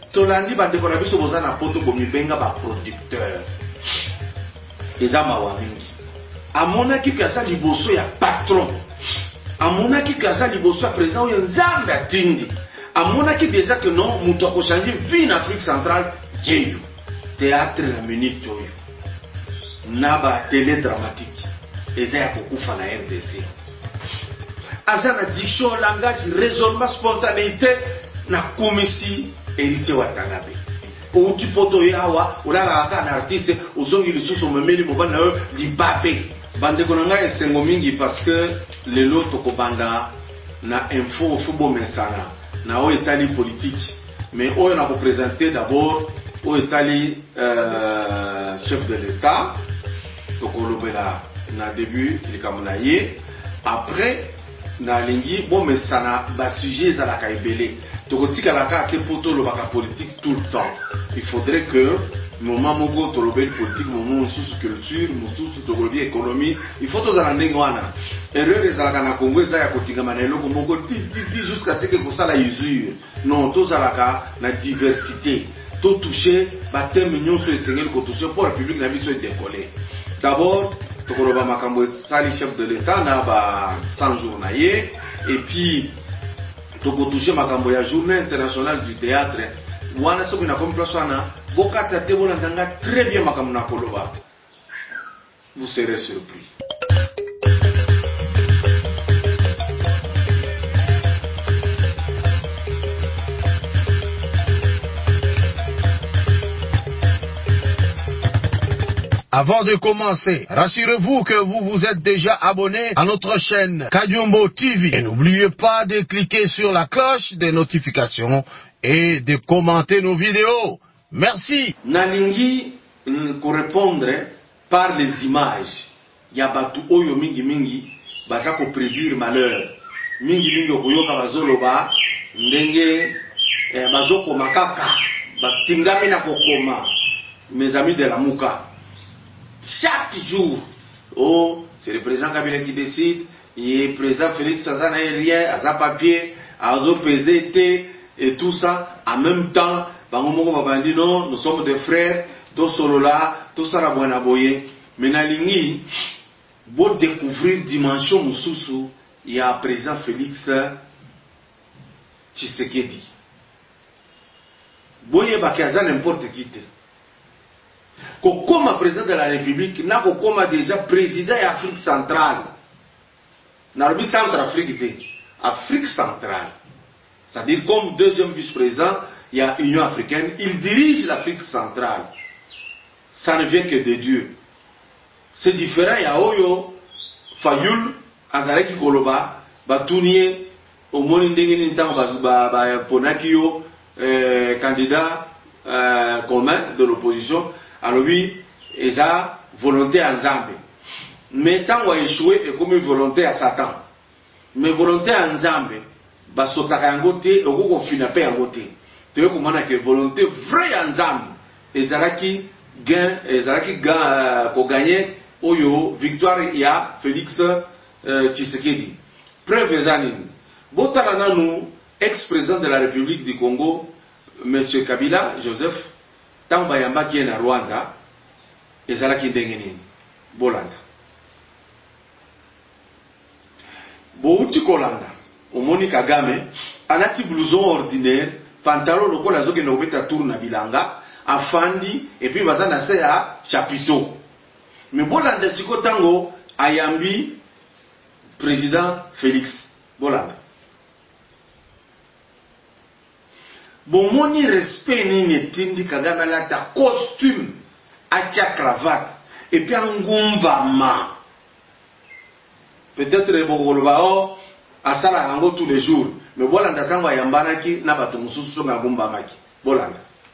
tolandi bandeko na biso boza na poto bomibenga ba producteur eza mawa mingi amonaki kaza liboso ya patron amonaki kaza liboso ya président oyo nzambe atindi amonaki déjà que non mutu akochange vie na Afrique centrale yeyo théâtre na minute oyo na ba télé dramatique eza ya kokufa na RDC aza na diction langage raisonnement spontanéité na komisi héritier wa Tanabe outi poto yawa olala aka na artiste ozongi lisusu memeli mobana na yo libabe bandeko na ngai esengo mingi parce que lelo tokobanda na info fubo mesana na o etali politique mais oyo na représenter d'abord o etali chef de l'État tokolobela na début likambo na ye après na lingi bon mesana ba sujet za la kaibele tokotika la ka ke poto lo baka politique tout le temps il faudrait que moment moko tolobeli politique moment sous culture sous tokolobi économie il faut tozala ndenge wana erreur ezalaka na Congo eza ya kotingama na eloko moko ti jusqu'à ce que kosala usure non tozalaka na diversité to toucher ba thème nyonso esengeli ko toucher pour la République na biso décoller d'abord tokoloba makambo sali chef de l'État na ba 100 jours na ye et puis toko toucher makambo ya journée internationale du théâtre wana soki na comme place wana bokata te bolanda très bien makambo na koloba vous serez surpris. Avant de commencer, rassurez-vous que vous vous êtes déjà abonné à notre chaîne Kadiombo TV. Et n'oubliez pas de cliquer sur la cloche des notifications et de commenter nos vidéos. Merci. Nalingi ko répondre par les images. Yabatu oyo mingi mingi baza ko prédire malheur. Mingi mingi okoyoka bazoloba ndenge bazoko makaka batingami na kokoma. Mes amis de la Mouka. Chaque jour, oh, c'est le président Kabila qui décide, et le président Félix Azana rien, Aza papier, Azo pesé, et tout ça, en même temps, Bangomoko Babandi, non, nous sommes des frères, tout solola, tout ça la bonne aboye. Mais Nalingi, pour découvrir dimension Moussoussou, il y a le président Félix Tshisekedi. Boye Bakaza n'importe qui. Comme président de la République, n'a comme déjà président de l'Afrique centrale. N'arrive Centrafrique, Afrique centrale. C'est-à-dire comme deuxième vice-président, il y a l'Union africaine, il dirige l'Afrique centrale. Ça ne vient que de Dieu. C'est différent, il y a Oyo, Fayoul, Azareki Koloba, Batounié, au Monindengin Ponakio, candidat commun de l'opposition. Alors oui, il a volonté à Nzambe. Mais tant qu'on a échoué, et comme une volonté à Satan. Mais volonté à Nzambe, bah sotaka en côté, et qu'on finit pas en côté. Tu vois comment on a que volonté vraie à Nzambe. Et Zaraki gagne, pour gagner, oyo victoire il y a Félix Tshisekedi. Preuve zanine. Botalana nous, ex-président de la République du Congo, Monsieur Kabila Joseph. Tant bayamba qui est na Rwanda, ezalaki ndenge nini bolanda. Bouti kolanda, omoni Kagame, anati blouson ordinaire, pantalon lokola zoke na obeta tour na bilanga, afandi, et puis baza na se ya chapiteau. Mais bolanda siko tango ayambi président Félix bolanda. Bon, moni respect nini tindi Kagame alata costume, atia cravate, et puis ngumbama. Peut-être bon asala hango tous les jours, mais bolanda tango yambanaki na bato mususu so ngumbamaki. Bolanda.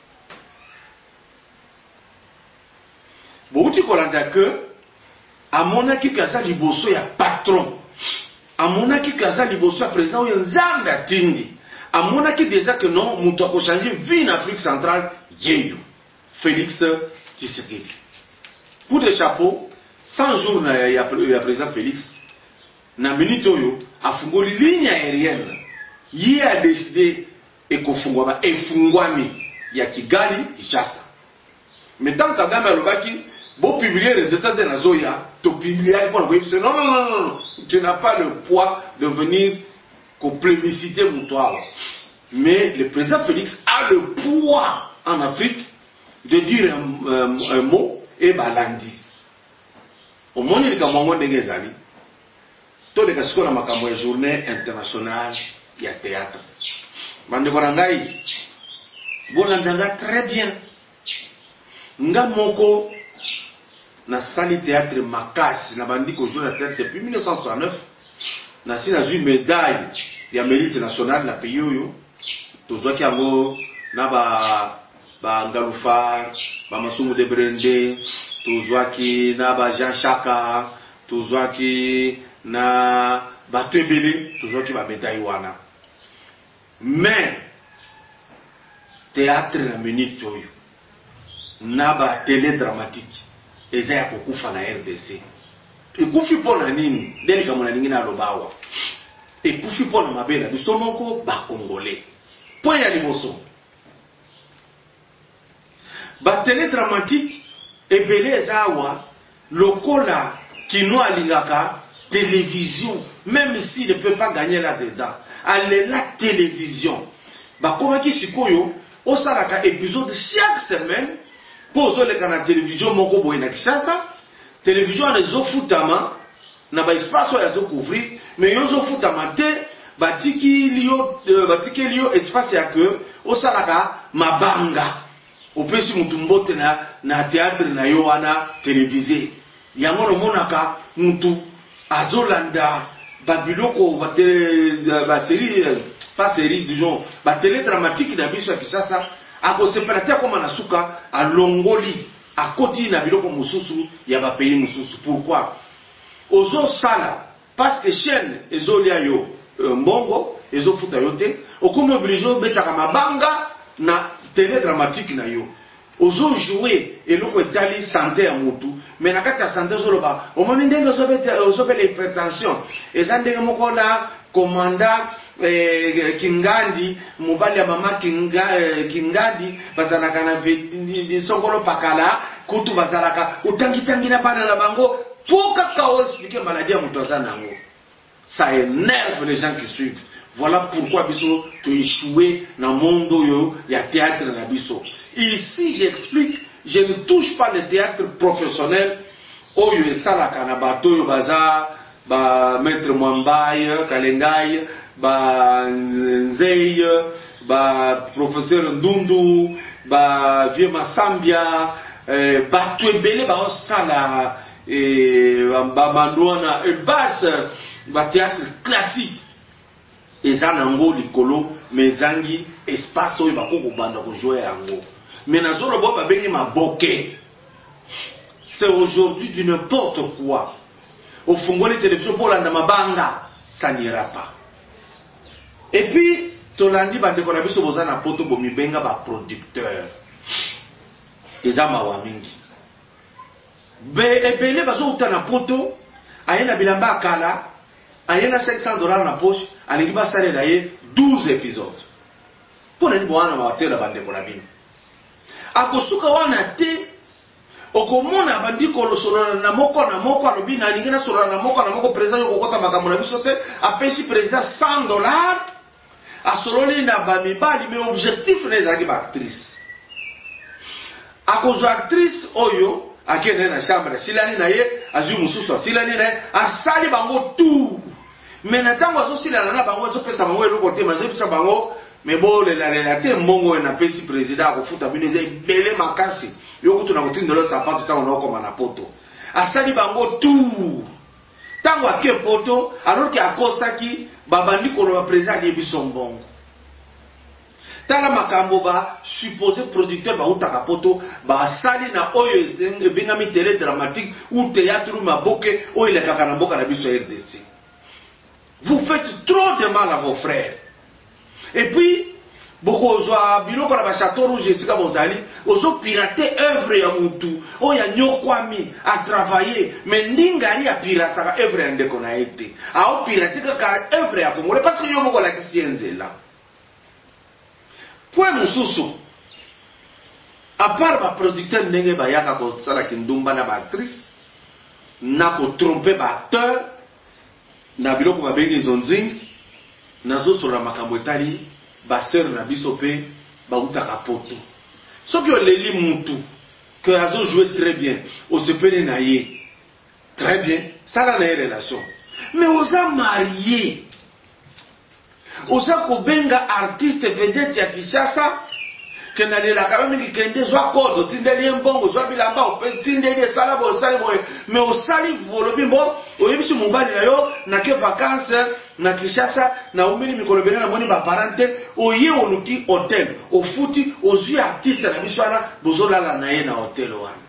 Bon, uti kolanda que amonaki kaza liboso ya patron. Amonaki kaza liboso ya président oyo nzambe atindi. Amonaki déjà que non, mutu akochange vie en Afrique centrale, yeyo, Félix Tshisekedi. Coup de chapeau, 100 jours il y a président Félix, na minute oyo, a fungoli ligne aérienne, y a décidé et kofungwama, et fungwami, ya Kigali, Kinshasa. Mais tant que Kagame alobaki, bon publier les résultats de la Zoya, tu publier pour le non, non, non, non, tu n'as pas le poids de venir plébisciter mon toit. Mais le président Félix a le poids en Afrique de dire un mot et balandi. Au monde il y a un moment de Gezali, tout le cas qu'on a ma journée internationale, il y a théâtre. Mande Korangai, Bolandanga très bien. Nga moko na sali théâtre makasi na bandi ko jouer na théâtre depuis 1969 na si na une médaille ya mérite national na pays oyo tozwaki yango na ba Ngalufar ba Masumu de Brende tozwaki na ba Jean Chaka tozwaki na ba Tebele tozwaki ba médaille wana mais théâtre na minute oyo naba télé dramatique eza ya kokufa na RDC ekufi pona nini delika mona ningi na lobawa ekufi pona mabela biso moko ba congolais point ya liboso ba télé dramatique ebele ezawa lokola kino alingaka télévision même s'il ne peut pas gagner là-dedans allez la télévision bakomaki sikoyo osalaka épisode chaque semaine pour la télévision moko boye na Kinshasa télévision ezo futama na ba espace ya zo couvrir mais yo zo futama te batiki liyo espace ya que osalaka mabanga opesi mutu mbote na théâtre na yo wana télévisé yango monaka mutu azolanda babiloko ba série pas série disons ba télé dramatique na biso ya Kinshasa akosepelate koma na suka alongoli akoti na biloko mususu ya ba pays mususu. Pourquoi? Ozo sala parce que chaîne ezolia yo mbongo ezo futa yo te okomo obligé betaka mabanga na télé dramatique na yo ozo jouer eloko etali santé ya mutu mais na kati ya santé ozoloba omoni ndenge ozopela hypertension eza ndenge moko na commandant Kingandi mobali ya mama Kingandi bazalaka na songolo pakala kutu bazalaka utangi na bana na bango poka ka expliquer maladie ya mutu azana nango. Ça énerve les gens qui suivent. Voilà pourquoi biso tu échoué dans le monde yo ya théâtre na biso. Ici j'explique, je ne touche pas le théâtre professionnel oyo esalaka na bato yo baza ba maître Mwambaye Kalengai ba Nzei ba professeur Ndundu ba Vieux Masambia ba Twebele ba osala ba Mandwana basse ba théâtre classique eza nango likolo mezangi espace oyo bakoko banda ko jouer yango mais nazolo bo ba bengi maboke. C'est aujourd'hui du n'importe quoi. Au fond, les télévisions pour la mabanga, ça n'ira pas. Et puis, Tolandi va décoller sur vos ana poto bomi benga ba producteur. Ezama wa mingi. Ebele bazo utana poto, ayena bilamba akala, ayena $500 na poche, alingi ba sale daye 12 épisodes. Pour nani boana ma watela ba décoller bino. Akosuka wana te okomona bandiko solo na moko alobi na lingina solo na moko président yo kokota makambo na biso te apesi président $100 asololi na bamibali mais objectif na ezaki ba actrice akozwa actrice oyo akende na chambre silani na ye azwi mususu asilani na ye asali bango tout mais na ntango azosilana na bango azopesa bango eloko te mazopesa bango mais bon lela te mbongo na pesi président akofuta bino eza ebele makasi yo kutu na kotindela sapato ntango na okoma na poto asali bango tout ntango ake poto alors ke akosaki babandi koloba président ayebi so mbongo tala makambo ba supposé producteur bautaka poto basali na oyo ebengami télé dramatique ou théâtre maboke oyo elekaka na mboka na biso RDC. Vous faites trop de mal à vos frères. Et puis, beaucoup de biloko na ba château rouge esika bozali, ozo pirater œuvre ya mutu, oya nyokwami a travailler, mais ndingari a pirataka œuvre ya ndeko na ete. A o pirater ka œuvre ya Congolais parce que yo moko la kisienzela. Point mususu. à part ba producteur ndenge bayaka ko sala kindumba na ba actrice na ko tromper ba acteur na biloko ba bengi zonzing nazo sola makambo etali ba sœur na biso pe ba utaka poto soki oleli mutu que azo jouer très bien au sepele na ye très bien ça là na relation mais oza marié oza ko benga artiste vedette ya Kinshasa que na de la quand même qui kende zwa code tindeli mbongo zwa bilamba tindeli sala bo sala bo mais au sali volobi bo oyebisi mobali na yo na ke vacances na Kinshasa na umeli mikolo bena na moni ba parente oye oluki hotel o futi ozwi artiste na biswana bozolala na ye na hotel wana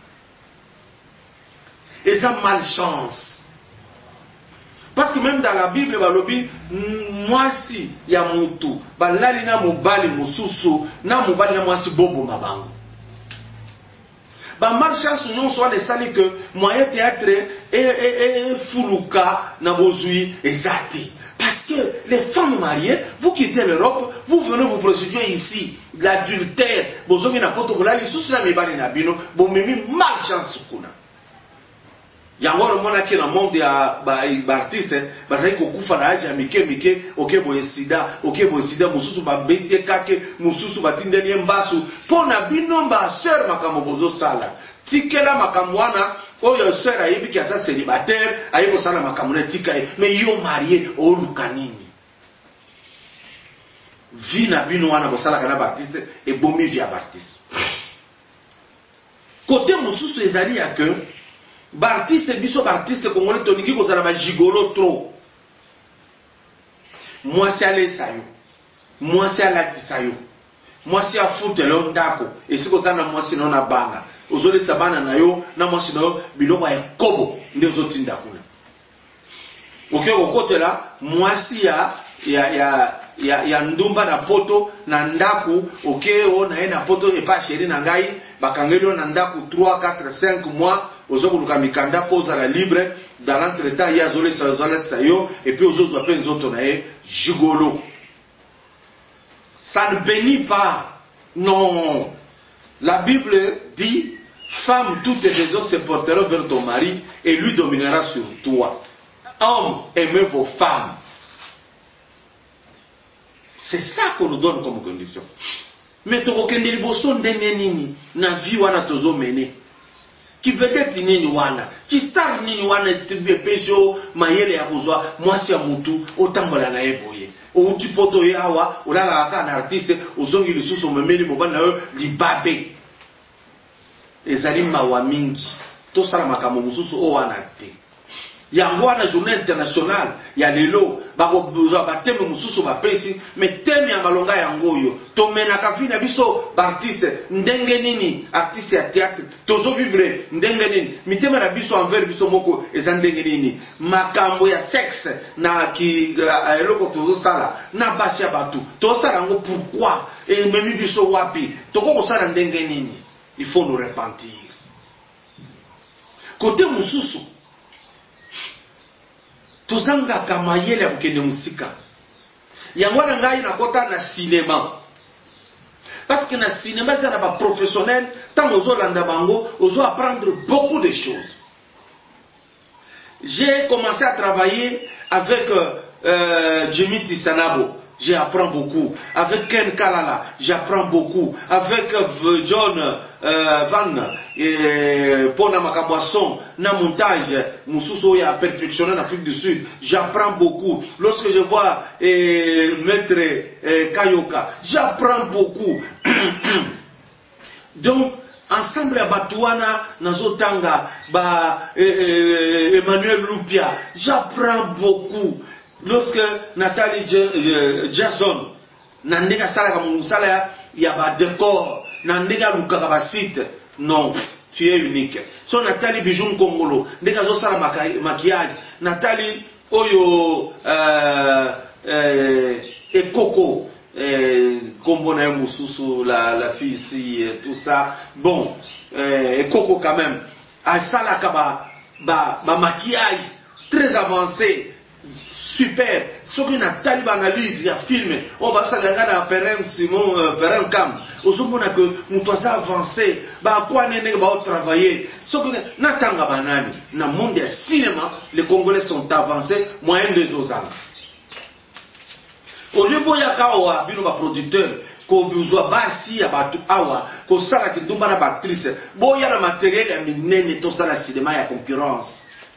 et ça malchance. Parce que même dans la Bible, balobi mwasi ya mutu balali na mobali mususu na mobali na mwasi bobo mabango. Ba malchance non soit les sali que moyen théâtre et fuluka na bozui ezati. Parce que les femmes mariées, vous quittez l'Europe, vous venez vous prostituer ici, l'adultère, bozomi na poto bolali susu na mibali na bino, bomemi malchance kuna. Yango mona ki na monde ya ba artiste bazali kokufa na age ya mike okebo sida mususu ba betie kake mususu batindeli mbasu pona bino ba sœur makambo bozo sala tikela makambo wana oyo sœur ayebi ki asa célibataire ayebo sala makambo na tika mais yo marié o lukanini vi na bino wana bosala kana ba artiste e bomi via ba artiste côté mususu ezali ya que Bartiste biso bartiste congolais toniki kozala ba gigolo trop. Moi c'est aller sayo. Moi c'est alaki sayo. Moi c'est a foutre l'ondako et si kozana moi c'est non na bana. Ozole sabana na yo na moi c'est no biloko ya kobo ndezo tinda kuna. OK okotela moi si ya ndumba na poto na ndaku OK o na na poto e pa chéri na ngai bakangelo na ndaku 3 4 5 mois ozokuluka mikanda poza la libre dans l'entretemps ya zole sayo et puis ozozo appelle nzoto na e gigolo. Ça ne bénit pas. Non. La Bible dit femme toutes les autres se porteront vers ton mari et lui dominera sur toi. Hommes, aimez vos femmes. C'est ça qu'on nous donne comme condition. Mais tu as dit que na vie wana tozo mene. Qui vedette nini wana, qui star nini wana pesho mayele ya kuzwa mwasi ya mutu otambola na eboye. O utipoto yawa olala aka na artiste ozongi lisusu memeli mobali na yo libabe. Ezali mawa mingi. To sala makambo mususu o wana te. Yango wana journée internationale ya lelo bako bateme mususu bapesi mais teme ya malonga yango yo to menaka fina biso artiste ndenge nini artiste ya théâtre tozo vivre ndenge nini mitema na biso envers biso moko eza ndenge nini makambo ya sexe na ki eloko tozo sala na basi ya batu to sala ngo pourquoi et memi biso wapi toko ko sala ndenge nini il faut nous repentir côté mususu tozanga kamayele ya kukende musika yango na ngai nakota na cinéma parce que na cinéma ça na ba professionnel tant ozo landa bango ozo apprendre beaucoup de choses. J'ai commencé à travailler avec Jimmy Tisanabo, j'apprends beaucoup. Avec Ken Kalala, j'apprends beaucoup. Avec John Van Pona Makaboisson, na montage, Moussousso a perfectionné en Afrique du Sud, j'apprends beaucoup. Lorsque je vois Maître Kayoka, j'apprends beaucoup. Donc, ensemble à Batouana, Nazotanga, Emmanuel Lupia, j'apprends beaucoup. Lorsque Nathalie Jason, Nandega Salaka Moussala, il y a pas décor, Nandega Lukabasite, non, tu es unique. So Nathalie Bijoun Kongolo, Nega Zosala maquillage, Nathalie Oyo et Coco, Kombona Moussoussou, la fille ici, tout ça. Bon, et Coco quand même, à Salaka, maquillage très avancé. super. Ce qui n'a pas l'analyse, il y a film. On va s'aller à Perrin Simon, Perrin Cam. Au moment que nous doit avancer, bah quoi n'est pas travailler. Ce qui n'a pas banani. Dans le monde du cinéma, les Congolais sont avancés moyen de 2 ans. Au lieu de yakawa, bino ba producteur, ko bizwa basi ya batu awa, ko sala ki ndumba na ba actrice, boya na matériel ya minene to sala cinéma ya concurrence.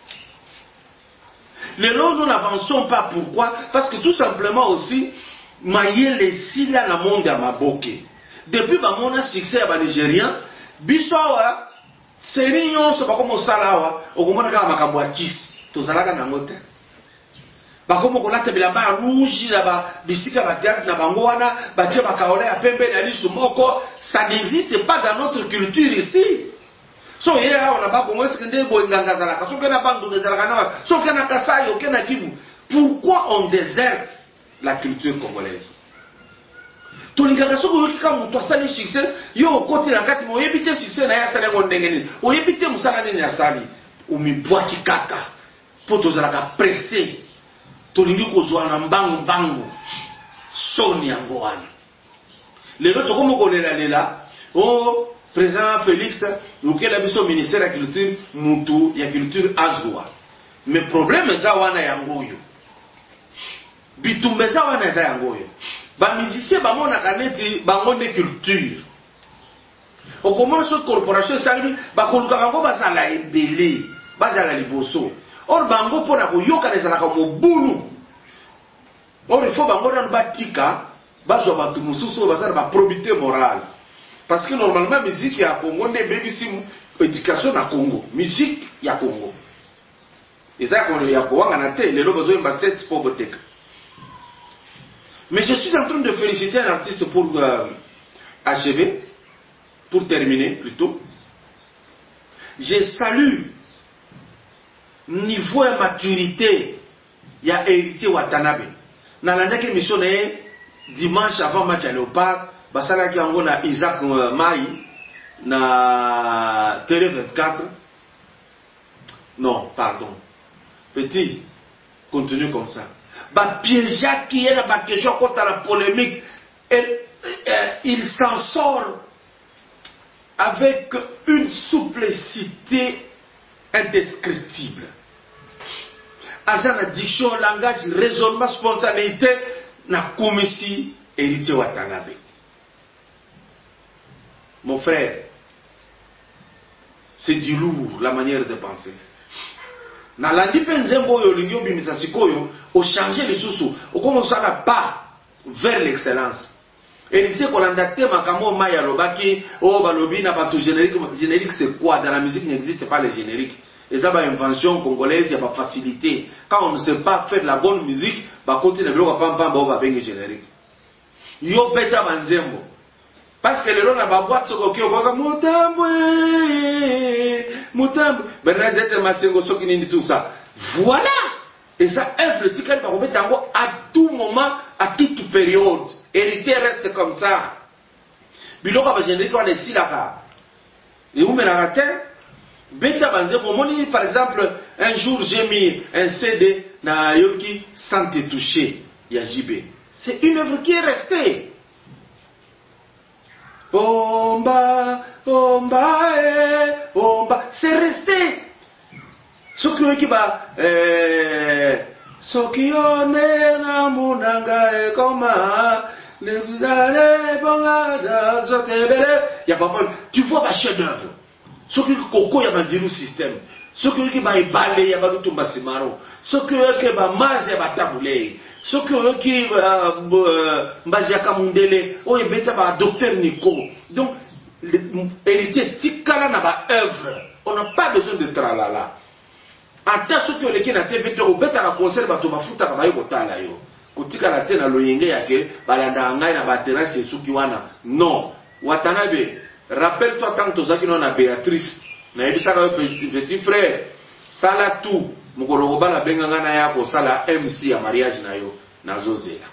Les lots nous n'avançons pas, pourquoi? Parce que tout simplement aussi, maye les sila na monde ya maboke. Depuis ba mona succès ya ba Nigérien, biso awa, seri nyonso ba komo sala awa, okomona kaka makambo ya kisi, to salaka na ngote. Bakomo kolata bilamba rouge na ba bisika ba théâtre na bango wana ba tie ba kaola ya pembe na lisu moko, ça n'existe pas dans notre culture ici. So yera wana ba kongo skende bo nganga zalaka so kena bandu zalaka na so kena Kasai o kena Kivu. Pourquoi on déserte la culture congolaise? Tolingaka so ko yika muto asali succès yo côté na kati mo yebite succès na ya sala ngo ndengeni o yebite musala nini asali umibwaki kaka poto zalaka pressé. Tolingi kozwa na mbangu soni yango wana lelo tokomo kolela lela o président Félix ukela biso ministère ya culture mutu ya culture azwa mais problème za wana yango yo bitumbe za wana za yango yo ba musicien ba mona kaneti bango de culture okomona so corporation sali ba koluka bango basala ebele bazala liboso. Or bango pona koyoka nezalaka mobulu. Or il faut bango na batika bazwa batu mususu bazala ba probité morale. Parce que normalement musique ya Congo ne bebisi éducation na Congo, musique ya Congo. Eza ko ya ko na te lelo bazo yemba set pour boteka. Mais je suis en train de féliciter un artiste pour achever, pour terminer plutôt. Je salue niveau de maturité, il y a héritier Watanabe. Dans la dernière émission, dimanche avant match à Léopard, basala qui en a Isaac Maï, na Télé 24. Non, pardon. Petit, continue comme ça. Bah piège qui est la question contre la polémique, il s'en sort avec une souplicité indescriptible. Asa na diction, langage, raisonnement, spontanéité, na komisi héritier Watanabe. Mon frère, c'est du lourd la manière de penser. Na landi penzembo yo lingyo bimisa sikoyo, au changer les sous-sous, au commencer à pas vers l'excellence. Héritier Kolanda te makamo maya lobaki, oh balobi na bato générique. Générique c'est quoi? Dans la musique n'existe pas les génériques. Et ça, bah, invention congolaise, il y a pas facilité. Quand on ne sait pas faire de la bonne musique, bah, continue à pam pam, bah, bien générique. Yo beta banzembo. Parce que le long, la boîte, ce qu'on a Mutambo. Ben, zete masengo, so qui dit tout ça. Voilà. Et ça, œuvre, le ticket, à tout moment, à toute période. Héritier reste comme ça. Biloko, bah, générique, on est si là-bas. Et où me la rater? Beta banzembo, moni, par exemple, un jour, j'ai mis un CD na Yoki sans te toucher. Yajibé. C'est une œuvre qui est restée. Omba, omba, omba. C'est resté. Ce qui va, ce qui on est na munanga et comme il y a pas mal. Tu vois ma chef-d'œuvre. Ce qui koko ya mandiru système. Ce qui va ébaler ya balutumba simaro. Ce qui va mazer ya batabule. Ce qui mbazi ya kamundele. O ebeta ba docteur Nico. Donc héritier tikala na ba œuvre. On n'a pas besoin de tralala. Ata ce que les qui na TV to obeta ka concert bato bafuta ka bayo kotala yo. Kotika la te na loyenge yake balanda ngai na ba terrasse suki wana. Non. Watanabe. Rappelle-toi quand tu as dit non à Béatrice, petit frère, ça là tout, mon la benganga na yako, ça là MC à mariage na yo, na zozela.